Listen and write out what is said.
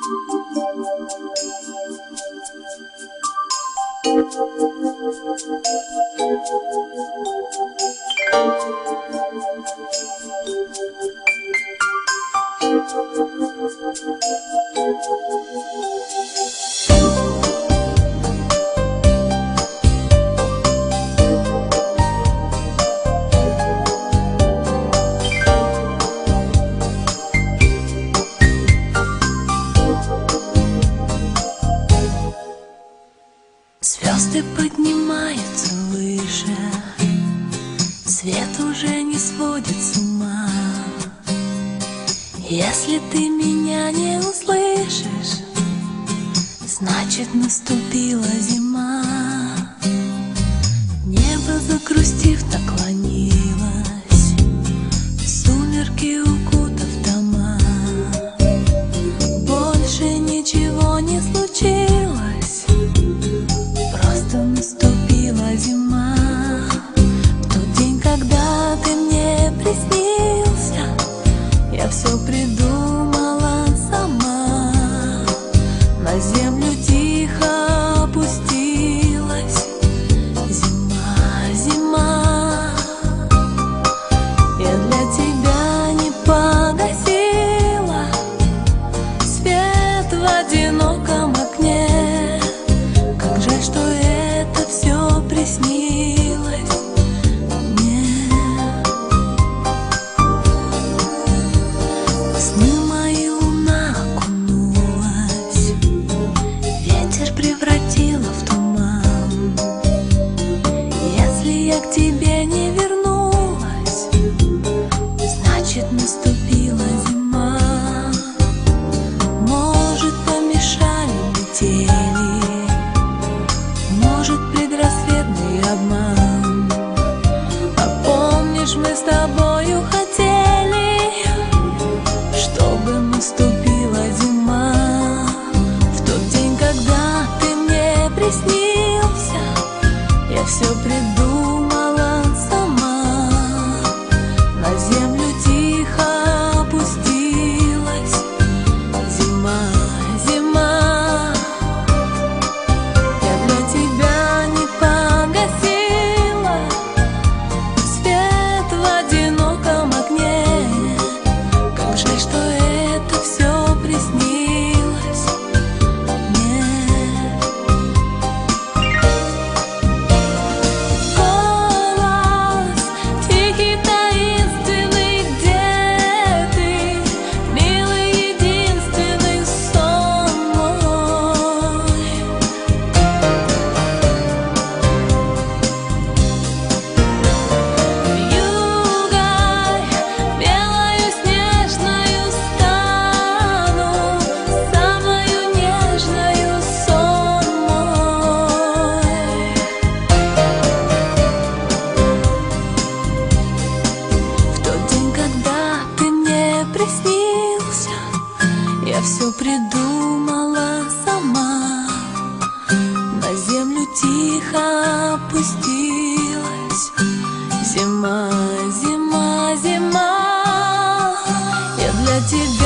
Звезды поднимаются выше, свет уже не сводит с ума. Если ты меня не услышишь, значит наступила зима. Небо, загрустив, наклонилось, сумерки укутав дома. Больше ничего не случилось, просто наступила зима. В тот день, когда ты мне приснился, я все придумала сама. На землю тихо опустилась зима, зима. Я для тебя не погасила свет в одиноком окне. Как жаль, что это все приснилось мне. В сны мои луна окунулась, ветер превратила в туман. Если я к тебе не вернулась, значит наступила зима. Может, помешали метели, может, предрассветный обман. А помнишь, мы с тобою хотели, чтобы наступила зима. В тот день, когда ты мне приснился, я все придумала сама. На землю тихо опустилась зима, зима. Я для тебя не погасила свет в одиноком окне. Как жаль, что это все приснилось мне. Голос тихий, таинственный, где ты, милый, единственный сон мой. Вьюгой белою снежною стану, самою нежною сон мой. В тот день, когда ты мне приснился, я все придумала сама. На землю тихо опустилась зима, зима, зима. Я для тебя